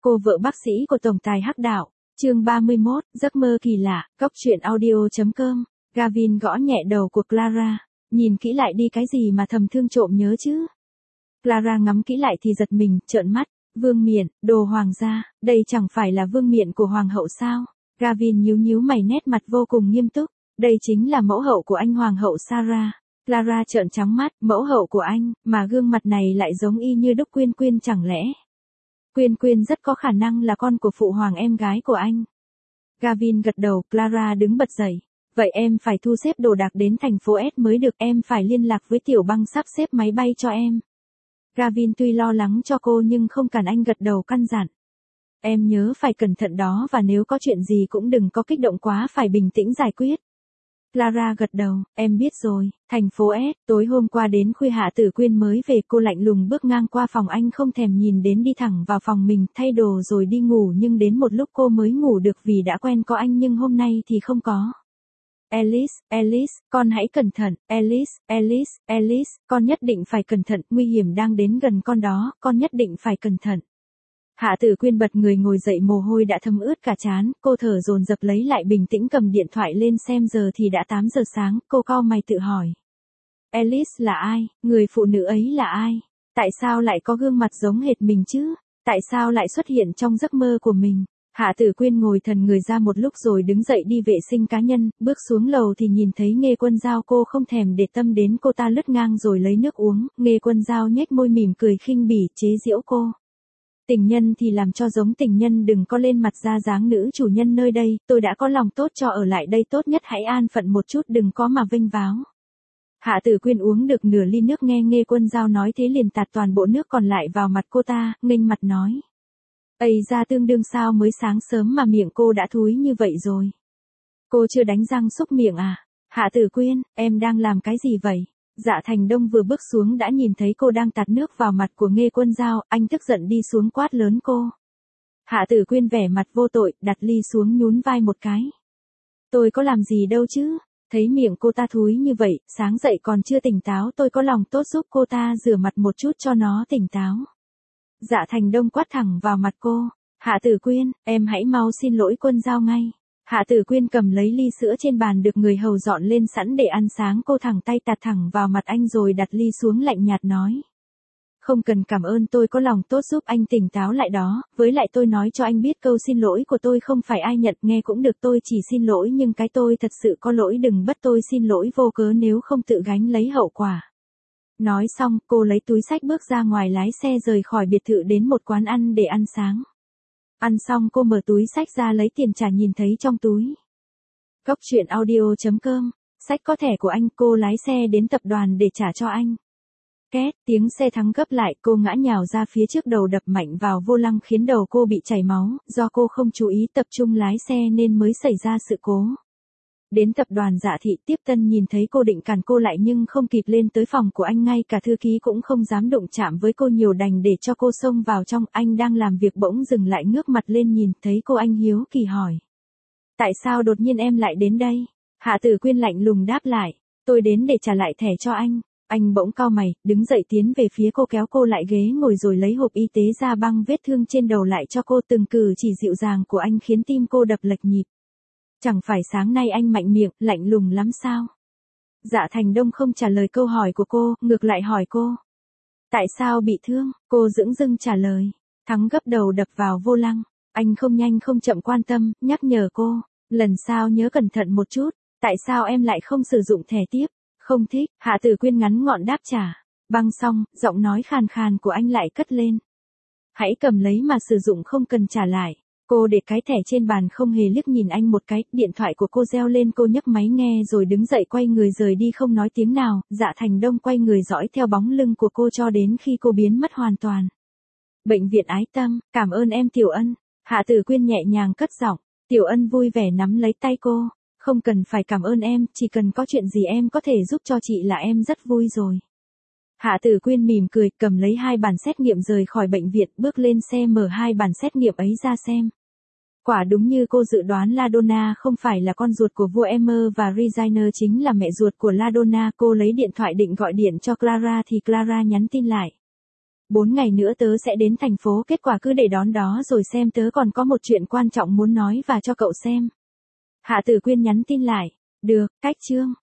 Cô vợ bác sĩ của tổng tài hắc đạo. Chương 31, giấc mơ kỳ lạ, Cóc truyện audio.com. Gavin gõ nhẹ đầu của Clara. Nhìn kỹ lại đi, cái gì mà thầm thương trộm nhớ chứ? Clara ngắm kỹ lại thì giật mình, trợn mắt. Vương miện, đồ hoàng gia, đây chẳng phải là vương miện của hoàng hậu sao? Gavin nhíu nhíu mày, nét mặt vô cùng nghiêm túc. Đây chính là mẫu hậu của anh, hoàng hậu Sarah. Clara trợn trắng mắt, mẫu hậu của anh, mà gương mặt này lại giống y như đúc Quyên Quyên chẳng lẽ? Quyên Quyên rất có khả năng là con của phụ hoàng em gái của anh. Gavin gật đầu. Clara đứng bật dậy. Vậy em phải thu xếp đồ đạc đến thành phố S mới được, em phải liên lạc với Tiểu Băng sắp xếp máy bay cho em. Gavin tuy lo lắng cho cô nhưng không cản anh, gật đầu căn dặn. Em nhớ phải cẩn thận đó, và nếu có chuyện gì cũng đừng có kích động quá, phải bình tĩnh giải quyết. Clara gật đầu, em biết rồi. Thành phố S, tối hôm qua đến khuya Hạ Tử Quyên mới về, cô lạnh lùng bước ngang qua phòng anh không thèm nhìn đến, đi thẳng vào phòng mình, thay đồ rồi đi ngủ, nhưng đến một lúc cô mới ngủ được vì đã quen có anh, nhưng hôm nay thì không có. Alice, con hãy cẩn thận, Alice, con nhất định phải cẩn thận, nguy hiểm đang đến gần con đó, con nhất định phải cẩn thận. Hạ Tử Quyên bật người ngồi dậy, mồ hôi đã thấm ướt cả trán, cô thở dồn dập lấy lại bình tĩnh, cầm điện thoại lên xem giờ thì đã 8 giờ sáng, cô cau mày tự hỏi. Alice là ai? Người phụ nữ ấy là ai? Tại sao lại có gương mặt giống hệt mình chứ? Tại sao lại xuất hiện trong giấc mơ của mình? Hạ Tử Quyên ngồi thần người ra một lúc rồi đứng dậy đi vệ sinh cá nhân, bước xuống lầu thì nhìn thấy Nghê Quân Dao, cô không thèm để tâm đến cô ta, lướt ngang rồi lấy nước uống. Nghê Quân Dao nhếch môi mỉm cười khinh bỉ, chế giễu cô. Tình nhân thì làm cho giống tình nhân, đừng có lên mặt ra dáng nữ chủ nhân nơi đây, tôi đã có lòng tốt cho ở lại đây, tốt nhất hãy an phận một chút, đừng có mà vênh váo. Hạ Tử Quyên uống được nửa ly nước, nghe Nghê Quân Dao nói thế liền tạt toàn bộ nước còn lại vào mặt cô ta, nghênh mặt nói. Ây ra, tương đương sao, mới sáng sớm mà miệng cô đã thúi như vậy rồi. Cô chưa đánh răng xúc miệng à? Hạ Tử Quyên, em đang làm cái gì vậy? Dạ Thành Đông vừa bước xuống đã nhìn thấy cô đang tạt nước vào mặt của Nghê Quân Dao, anh tức giận đi xuống quát lớn cô. Hạ Tử Quyên vẻ mặt vô tội, đặt ly xuống, nhún vai một cái. Tôi có làm gì đâu chứ? Thấy miệng cô ta thúi như vậy, sáng dậy còn chưa tỉnh táo, tôi có lòng tốt giúp cô ta rửa mặt một chút cho nó tỉnh táo. Dạ Thành Đông quát thẳng vào mặt cô. Hạ Tử Quyên, em hãy mau xin lỗi Quân Dao ngay. Hạ Tử Quyên cầm lấy ly sữa trên bàn được người hầu dọn lên sẵn để ăn sáng, cô thẳng tay tạt thẳng vào mặt anh rồi đặt ly xuống, lạnh nhạt nói. Không cần cảm ơn, tôi có lòng tốt giúp anh tỉnh táo lại đó, với lại tôi nói cho anh biết câu xin lỗi của tôi không phải ai nhận, nghe cũng được, tôi chỉ xin lỗi nhưng cái tôi thật sự có lỗi, đừng bắt tôi xin lỗi vô cớ, nếu không tự gánh lấy hậu quả. Nói xong, cô lấy túi xách bước ra ngoài, lái xe rời khỏi biệt thự đến một quán ăn để ăn sáng. Ăn xong cô mở túi xách ra lấy tiền trả, nhìn thấy trong túi. Cóc truyện audio.com, xách có thẻ của anh, cô lái xe đến tập đoàn để trả cho anh. Két, tiếng xe thắng gấp lại, cô ngã nhào ra phía trước, đầu đập mạnh vào vô lăng khiến đầu cô bị chảy máu, do cô không chú ý tập trung lái xe nên mới xảy ra sự cố. Đến tập đoàn Dạ Thị, tiếp tân nhìn thấy cô định cản cô lại nhưng không kịp lên tới phòng của anh, ngay cả thư ký cũng không dám đụng chạm với cô nhiều, đành để cho cô xông vào trong. Anh đang làm việc bỗng dừng lại, ngước mặt lên nhìn thấy cô, anh hiếu kỳ hỏi. Tại sao đột nhiên em lại đến đây? Hạ Tử Quyên lạnh lùng đáp lại. Tôi đến để trả lại thẻ cho anh. Anh bỗng cau mày, đứng dậy tiến về phía cô, kéo cô lại ghế ngồi rồi lấy hộp y tế ra, băng vết thương trên đầu lại cho cô. Từng cử chỉ dịu dàng của anh khiến tim cô đập lệch nhịp. Chẳng phải sáng nay anh mạnh miệng, lạnh lùng lắm sao? Dạ Thành Đông không trả lời câu hỏi của cô, ngược lại hỏi cô. Tại sao bị thương? Cô dửng dưng trả lời. Thắng gấp đầu đập vào vô lăng. Anh không nhanh không chậm quan tâm, nhắc nhở cô. Lần sau nhớ cẩn thận một chút. Tại sao em lại không sử dụng thẻ tiếp? Không thích. Hạ Tử Quyên ngắn gọn đáp trả. Băng xong, giọng nói khàn khàn của anh lại cất lên. Hãy cầm lấy mà sử dụng, không cần trả lại. Cô để cái thẻ trên bàn, không hề liếc nhìn anh một cái, điện thoại của cô reo lên, cô nhấc máy nghe rồi đứng dậy quay người rời đi không nói tiếng nào. Dạ Thành Đông quay người dõi theo bóng lưng của cô cho đến khi cô biến mất hoàn toàn. Bệnh viện Ái Tâm, cảm ơn em Tiểu Ân. Hạ Tử Quyên nhẹ nhàng cất giọng. Tiểu Ân vui vẻ nắm lấy tay cô. Không cần phải cảm ơn em, chỉ cần có chuyện gì em có thể giúp cho chị là em rất vui rồi. Hạ Tử Quyên mỉm cười, cầm lấy 2 bản xét nghiệm rời khỏi bệnh viện, bước lên xe mở 2 bản xét nghiệm ấy ra xem. Quả đúng như cô dự đoán, LaDonna không phải là con ruột của vua Emmer và Regina chính là mẹ ruột của LaDonna. Cô lấy điện thoại định gọi điện cho Clara thì Clara nhắn tin lại. 4 ngày nữa tớ sẽ đến thành phố, kết quả cứ để đón đó rồi xem, tớ còn có một chuyện quan trọng muốn nói và cho cậu xem. Hạ Tử Quyên nhắn tin lại. Được, cách Trương.